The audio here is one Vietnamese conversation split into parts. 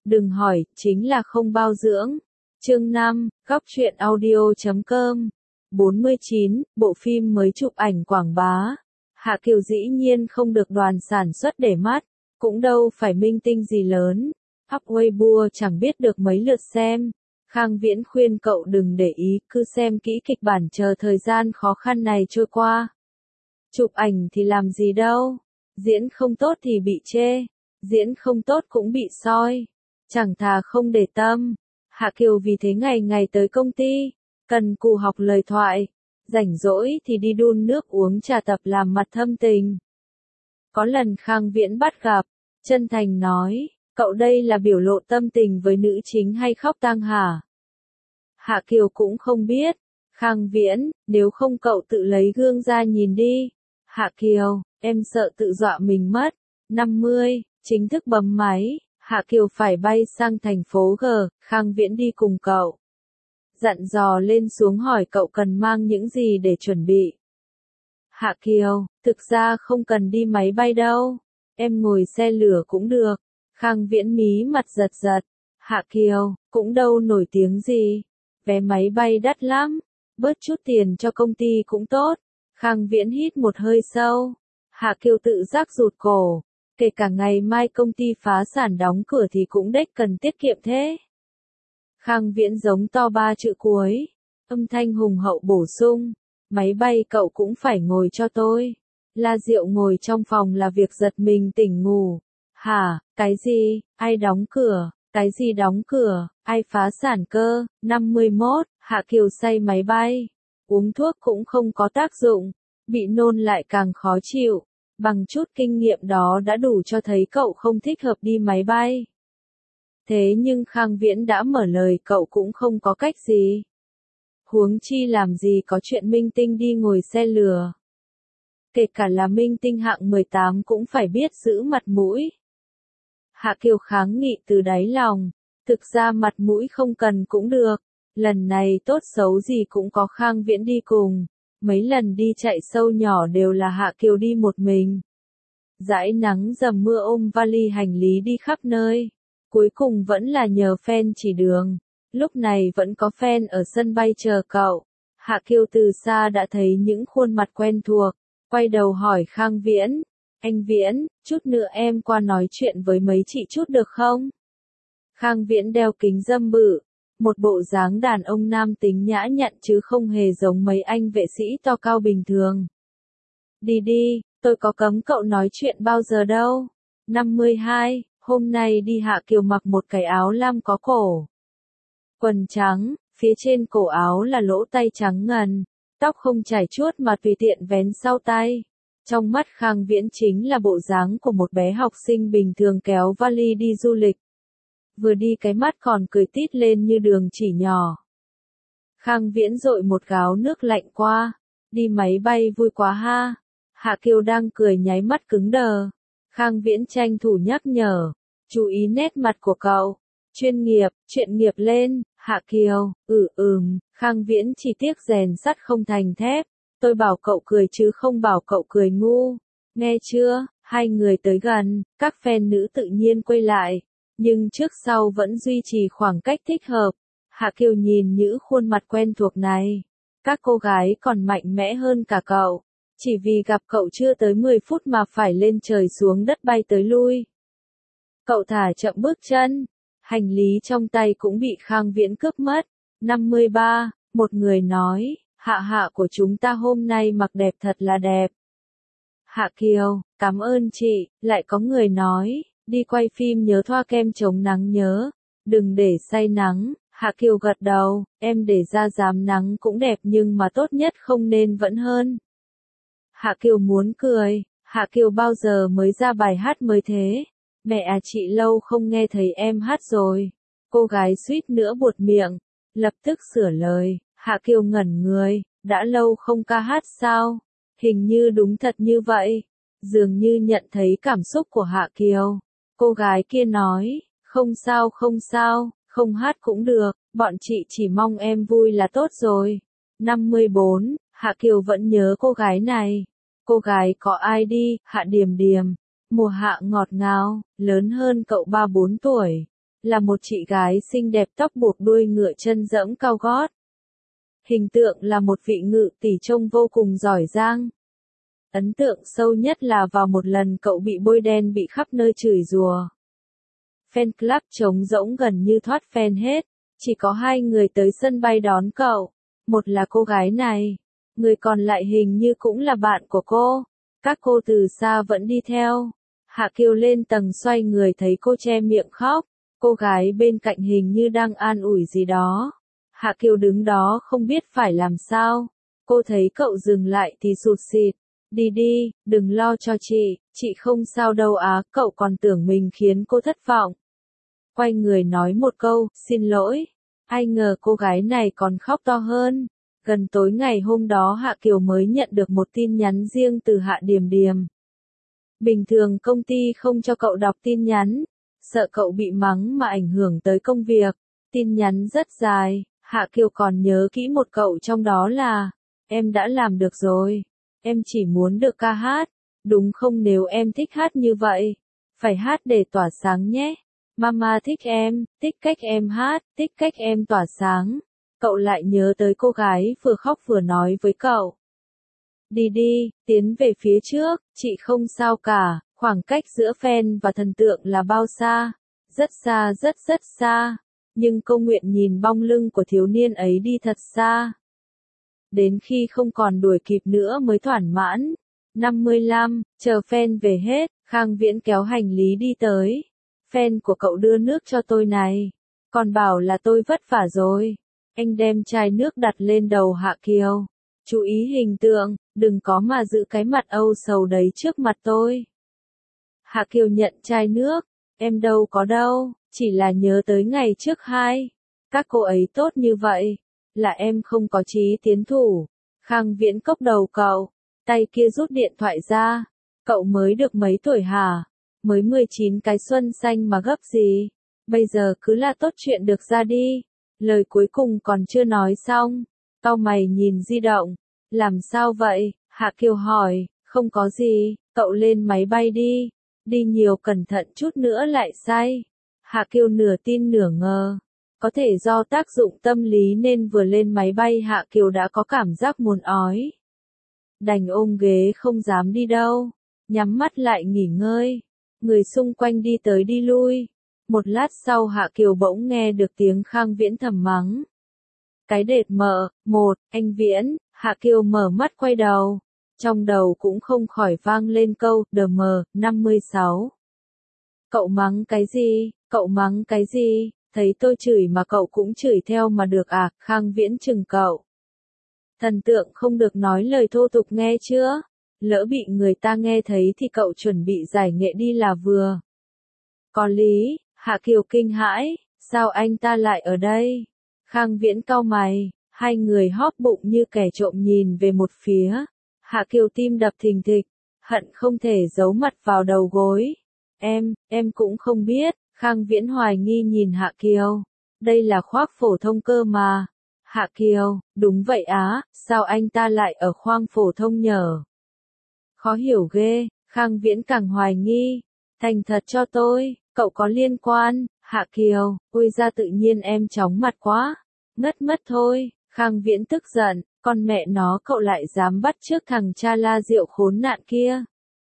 Đừng hỏi, chính là không bao dưỡng. Chương 5, góc truyện audio.com 49, bộ phim mới chụp ảnh quảng bá. Hạ Kiều dĩ nhiên không được đoàn sản xuất để mắt, cũng đâu phải minh tinh gì lớn. Up Weibo chẳng biết được mấy lượt xem. Khang Viễn khuyên cậu đừng để ý, cứ xem kỹ kịch bản chờ thời gian khó khăn này trôi qua. Chụp ảnh thì làm gì đâu, diễn không tốt thì bị chê, diễn không tốt cũng bị soi. Chẳng thà không để tâm. Hạ Kiều vì thế ngày ngày tới công ty, cần cù học lời thoại, rảnh rỗi thì đi đun nước uống trà tập làm mặt thâm tình. Có lần Khang Viễn bắt gặp, chân thành nói, cậu đây là biểu lộ tâm tình với nữ chính hay khóc tang hả? Hạ Kiều cũng không biết. Khang Viễn, nếu không cậu tự lấy gương ra nhìn đi. Hạ Kiều, em sợ tự dọa mình mất. 50, chính thức bấm máy. Hạ Kiều phải bay sang thành phố G, Khang Viễn đi cùng cậu. Dặn dò lên xuống hỏi cậu cần mang những gì để chuẩn bị. Hạ Kiều, thực ra không cần đi máy bay đâu. Em ngồi xe lửa cũng được. Khang Viễn mí mặt giật giật. Hạ Kiều, cũng đâu nổi tiếng gì. Vé máy bay đắt lắm. Bớt chút tiền cho công ty cũng tốt. Khang Viễn hít một hơi sâu. Hạ Kiều tự giác rụt cổ. Kể cả ngày mai công ty phá sản đóng cửa thì cũng đếch cần tiết kiệm thế. Khang Viễn giống to 3 chữ cuối. Âm thanh hùng hậu bổ sung. Máy bay cậu cũng phải ngồi cho tôi. La Diệu ngồi trong phòng là việc giật mình tỉnh ngủ. Hả, cái gì, ai đóng cửa, cái gì đóng cửa, ai phá sản cơ? 51, Hạ Kiều say máy bay. Uống thuốc cũng không có tác dụng. Bị nôn lại càng khó chịu. Bằng chút kinh nghiệm đó đã đủ cho thấy cậu không thích hợp đi máy bay. Thế nhưng Khang Viễn đã mở lời cậu cũng không có cách gì. Huống chi làm gì có chuyện minh tinh đi ngồi xe lửa. Kể cả là minh tinh hạng 18 cũng phải biết giữ mặt mũi. Hạ Kiều kháng nghị từ đáy lòng. Thực ra mặt mũi không cần cũng được. Lần này tốt xấu gì cũng có Khang Viễn đi cùng. Mấy lần đi chạy sâu nhỏ đều là Hạ Kiều đi một mình. Dãi nắng dầm mưa ôm vali hành lý đi khắp nơi. Cuối cùng vẫn là nhờ fan chỉ đường. Lúc này vẫn có fan ở sân bay chờ cậu. Hạ Kiều từ xa đã thấy những khuôn mặt quen thuộc. Quay đầu hỏi Khang Viễn. Anh Viễn, chút nữa em qua nói chuyện với mấy chị chút được không? Khang Viễn đeo kính râm bự. Một bộ dáng đàn ông nam tính nhã nhặn chứ không hề giống mấy anh vệ sĩ to cao bình thường. Đi đi, tôi có cấm cậu nói chuyện bao giờ đâu. 52, hôm nay đi Hạ Kiều mặc một cái áo lam có cổ. Quần trắng, phía trên cổ áo là lỗ tay trắng ngần, tóc không chải chuốt mà tùy tiện vén sau tay. Trong mắt Khang Viễn chính là bộ dáng của một bé học sinh bình thường kéo vali đi du lịch. Vừa đi cái mắt còn cười tít lên như đường chỉ nhỏ. Khang Viễn dội một gáo nước lạnh qua. Đi máy bay vui quá ha. Hạ Kiều đang cười nháy mắt cứng đờ. Khang Viễn tranh thủ nhắc nhở. Chú ý nét mặt của cậu. Chuyên nghiệp, chuyện nghiệp lên. Hạ Kiều, Khang Viễn chỉ tiếc rèn sắt không thành thép. Tôi bảo cậu cười chứ không bảo cậu cười ngu. Nghe chưa? Hai người tới gần, các fan nữ tự nhiên quay lại. Nhưng trước sau vẫn duy trì khoảng cách thích hợp. Hạ Kiều nhìn những khuôn mặt quen thuộc này. Các cô gái còn mạnh mẽ hơn cả cậu. Chỉ vì gặp cậu chưa tới 10 phút mà phải lên trời xuống đất bay tới lui. Cậu thả chậm bước chân. Hành lý trong tay cũng bị Khang Viễn cướp mất. 53, một người nói, Hạ của chúng ta hôm nay mặc đẹp thật là đẹp. Hạ Kiều, cảm ơn chị. Lại có người nói, đi quay phim nhớ thoa kem chống nắng nhớ. Đừng để say nắng. Hạ Kiều gật đầu, em để ra dám nắng cũng đẹp nhưng mà tốt nhất không nên vẫn hơn. Hạ Kiều muốn cười. Hạ Kiều bao giờ mới ra bài hát mới thế? Mẹ à, chị lâu không nghe thấy em hát rồi. Cô gái suýt nữa buột miệng. Lập tức sửa lời. Hạ Kiều ngẩn người. Đã lâu không ca hát sao? Hình như đúng thật như vậy. Dường như nhận thấy cảm xúc của Hạ Kiều. Cô gái kia nói. Không sao không hát cũng được. Bọn chị chỉ mong em vui là tốt rồi. 54, Hạ Kiều vẫn nhớ cô gái này. Cô gái có ai đi? Hạ Điềm Điềm. Mùa hạ ngọt ngào, lớn hơn cậu 3-4 tuổi. là một chị gái xinh đẹp tóc buộc đuôi ngựa chân dẫm cao gót. Hình tượng là một vị ngự tỷ trông vô cùng giỏi giang. Ấn tượng sâu nhất là vào một lần cậu bị bôi đen bị khắp nơi chửi rủa. Fan club trống rỗng gần như thoát fan hết, chỉ có 2 người tới sân bay đón cậu. Một là cô gái này, người còn lại hình như cũng là bạn của cô. Các cô từ xa vẫn đi theo. Hạ Kiều lên tầng xoay người thấy cô che miệng khóc. Cô gái bên cạnh hình như đang an ủi gì đó. Hạ Kiều đứng đó không biết phải làm sao. Cô thấy cậu dừng lại thì sụt sịt. Đi đi, đừng lo cho chị không sao đâu á, cậu còn tưởng mình khiến cô thất vọng. Quay người nói một câu, xin lỗi. Ai ngờ cô gái này còn khóc to hơn. Gần tối ngày hôm đó Hạ Kiều mới nhận được một tin nhắn riêng từ Hạ Điềm Điềm. Bình thường công ty không cho cậu đọc tin nhắn, sợ cậu bị mắng mà ảnh hưởng tới công việc. Tin nhắn rất dài, Hạ Kiều còn nhớ kỹ một cậu trong đó là, em đã làm được rồi, em chỉ muốn được ca hát, đúng không, nếu em thích hát như vậy, phải hát để tỏa sáng nhé. Mama thích em, thích cách em hát, thích cách em tỏa sáng. Cậu lại nhớ tới cô gái vừa khóc vừa nói với cậu. Đi đi, tiến về phía trước, chị không sao cả, khoảng cách giữa fan và thần tượng là bao xa? Rất xa, rất xa. Nhưng cô nguyện nhìn bóng lưng của thiếu niên ấy đi thật xa. Đến khi không còn đuổi kịp nữa mới thỏa mãn. 55, chờ fan về hết, Khang Viễn kéo hành lý đi tới. Fan của cậu đưa nước cho tôi này. Còn bảo là tôi vất vả rồi. Anh đem chai nước đặt lên đầu Hạ Kiều. Chú ý hình tượng, đừng có mà giữ cái mặt âu sầu đấy trước mặt tôi. Hạ Kiều nhận chai nước. Em đâu có đâu, chỉ là nhớ tới ngày trước hai. Các cô ấy tốt như vậy, là em không có chí tiến thủ. Khang Viễn cốc đầu cậu, tay kia rút điện thoại ra. Cậu mới được mấy tuổi hả? Mới 19 cái xuân xanh mà gấp gì? Bây giờ cứ là tốt chuyện được ra đi. Lời cuối cùng còn chưa nói xong. Cau mày nhìn di động. Làm sao vậy? Hạ Kiều hỏi. Không có gì, cậu lên máy bay đi. Đi nhiều cẩn thận chút nữa lại say. Hạ Kiều nửa tin nửa ngờ. Có thể do tác dụng tâm lý nên vừa lên máy bay Hạ Kiều đã có cảm giác muốn ói. Đành ôm ghế không dám đi đâu. Nhắm mắt lại nghỉ ngơi. Người xung quanh đi tới đi lui. Một lát sau Hạ Kiều bỗng nghe được tiếng Khang Viễn thầm mắng. Cái đệt mợ, anh Viễn. Hạ Kiều mở mắt quay đầu. Trong đầu cũng không khỏi vang lên câu, đờ mờ, 56. Cậu mắng cái gì, cậu mắng cái gì, thấy tôi chửi mà cậu cũng chửi theo mà được à, Khang Viễn chừng cậu. Thần tượng không được nói lời thô tục nghe chưa, lỡ bị người ta nghe thấy thì cậu chuẩn bị giải nghệ đi là vừa. Có lý, Hạ Kiều kinh hãi, sao anh ta lại ở đây? Khang Viễn cau mày, hai người hóp bụng như kẻ trộm nhìn về một phía. Hạ Kiều tim đập thình thịch, hận không thể giấu mặt vào đầu gối. Em cũng không biết, Khang Viễn hoài nghi nhìn Hạ Kiều. Đây là khoác phổ thông cơ mà. Hạ Kiều, đúng vậy á, sao anh ta lại ở khoang phổ thông nhở? Khó hiểu ghê, Khang Viễn càng hoài nghi. Thành thật cho tôi, cậu có liên quan, Hạ Kiều, ôi ra tự nhiên em chóng mặt quá. Ngất mất thôi, Khang Viễn tức giận, con mẹ nó cậu lại dám bắt chước thằng cha la rượu khốn nạn kia.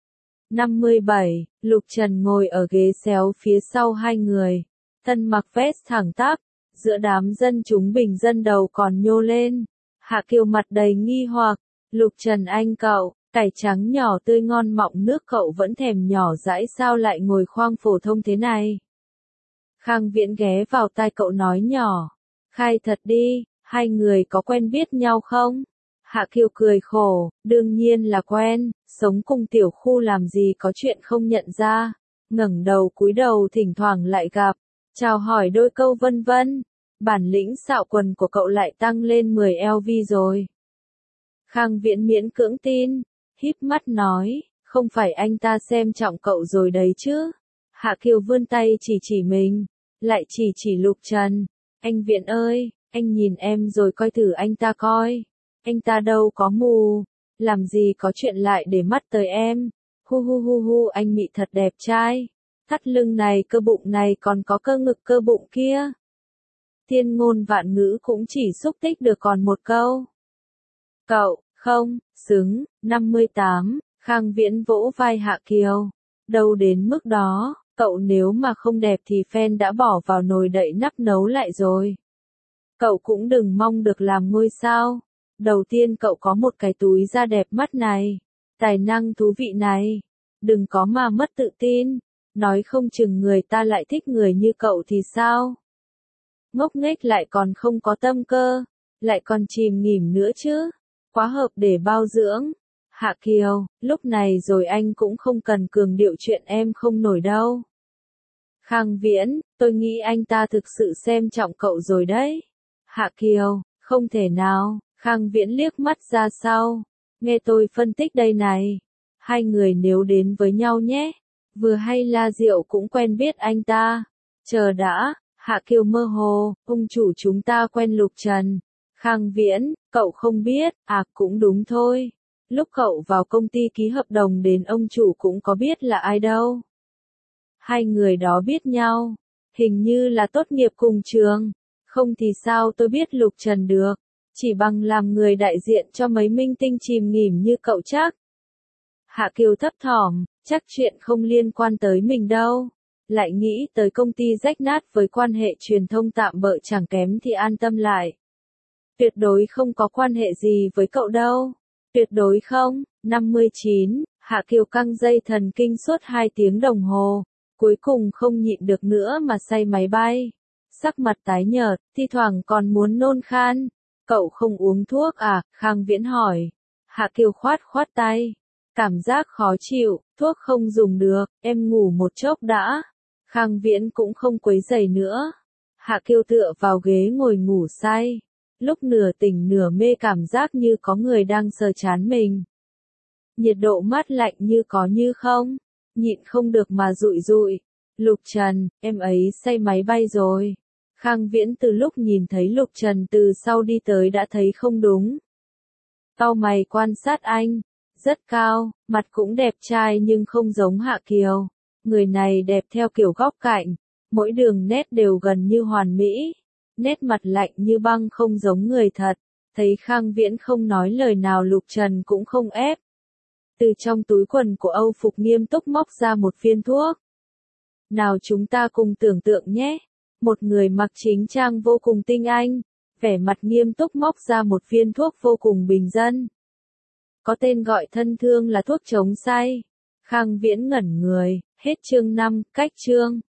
57, Lục Trần ngồi ở ghế xéo phía sau hai người, thân mặc vest thẳng tắp, giữa đám dân chúng bình dân đầu còn nhô lên. Hạ Kiều mặt đầy nghi hoặc, Lục Trần anh cậu, cải trắng nhỏ tươi ngon mọng nước cậu vẫn thèm nhỏ dãi sao lại ngồi khoang phổ thông thế này. Khang Viễn ghé vào tai cậu nói nhỏ, khai thật đi, hai người có quen biết nhau không? Hạ Kiều cười khổ, đương nhiên là quen, sống cùng tiểu khu làm gì có chuyện không nhận ra, ngẩng đầu cúi đầu thỉnh thoảng lại gặp, chào hỏi đôi câu vân vân, bản lĩnh xạo quần của cậu lại tăng lên 10 LV rồi. Khang Viễn miễn cưỡng tin, híp mắt nói, không phải anh ta xem trọng cậu rồi đấy chứ. Hạ Kiều vươn tay chỉ mình, lại chỉ Lục Trần, anh Viễn ơi, anh nhìn em rồi coi thử anh ta coi. Anh ta đâu có mù, làm gì có chuyện lại để mắt tới em. Hu anh Mị thật đẹp trai. thắt lưng này, cơ bụng này, còn có cơ ngực cơ bụng kia. Thiên ngôn vạn ngữ cũng chỉ xúc tích được còn một câu. Cậu, không, xứng, 58, Khang Viễn vỗ vai Hạ Kiều. Đâu đến mức đó, cậu nếu mà không đẹp thì fan đã bỏ vào nồi đậy nắp nấu lại rồi. Cậu cũng đừng mong được làm ngôi sao. Đầu tiên cậu có một cái túi da đẹp mắt này, tài năng thú vị này. Đừng có mà mất tự tin, nói không chừng người ta lại thích người như cậu thì sao? Ngốc nghếch lại còn không có tâm cơ, lại còn chìm nghỉm nữa chứ. Quá hợp để bao dưỡng. Hạ Kiều, lúc này rồi anh cũng không cần cường điệu chuyện em không nổi đâu. Khang Viễn, tôi nghĩ anh ta thực sự xem trọng cậu rồi đấy. Hạ Kiều, không thể nào. Khang Viễn liếc mắt ra sau. Nghe tôi phân tích đây này. Hai người nếu đến với nhau nhé. Vừa hay La Diệu cũng quen biết anh ta. Chờ đã, Hạ Kiều mơ hồ, ông chủ chúng ta quen Lục Trần. Khang Viễn, cậu không biết, à cũng đúng thôi. Lúc cậu vào công ty ký hợp đồng đến ông chủ cũng có biết là ai đâu. Hai người đó biết nhau, hình như là tốt nghiệp cùng trường. Không thì sao tôi biết Lục Trần được, chỉ bằng làm người đại diện cho mấy minh tinh chìm nghỉm như cậu chắc. Hạ Kiều thấp thỏm, chắc chuyện không liên quan tới mình đâu. Lại nghĩ tới công ty rách nát với quan hệ truyền thông tạm bợ chẳng kém thì an tâm lại. Tuyệt đối không có quan hệ gì với cậu đâu. Tuyệt đối không. 59, Hạ Kiều căng dây thần kinh suốt 2 tiếng đồng hồ. Cuối cùng không nhịn được nữa mà say máy bay. Sắc mặt tái nhợt, thi thoảng còn muốn nôn khan. Cậu không uống thuốc à? Khang Viễn hỏi. Hạ Kiều khoát khoát tay. Cảm giác khó chịu, thuốc không dùng được, em ngủ một chốc đã. Khang Viễn cũng không quấy rầy nữa. Hạ Kiều tựa vào ghế ngồi ngủ say. Lúc nửa tỉnh nửa mê cảm giác như có người đang sờ trán mình. Nhiệt độ mát lạnh như có như không. Nhịn không được mà rụi rụi. Lục Trần, em ấy say máy bay rồi. Khang Viễn từ lúc nhìn thấy Lục Trần từ sau đi tới đã thấy không đúng. Cau mày quan sát anh. Rất cao, mặt cũng đẹp trai nhưng không giống Hạ Kiều. Người này đẹp theo kiểu góc cạnh. Mỗi đường nét đều gần như hoàn mỹ. Nét mặt lạnh như băng không giống người thật. Thấy Khang Viễn không nói lời nào Lục Trần cũng không ép. Từ trong túi quần của Âu Phục nghiêm túc móc ra một viên thuốc. Nào chúng ta cùng tưởng tượng nhé. Một người mặc chính trang vô cùng tinh anh. Vẻ mặt nghiêm túc móc ra một viên thuốc vô cùng bình dân. Có tên gọi thân thương là thuốc chống say. Khang Viễn ngẩn người, hết chương 5, cách chương.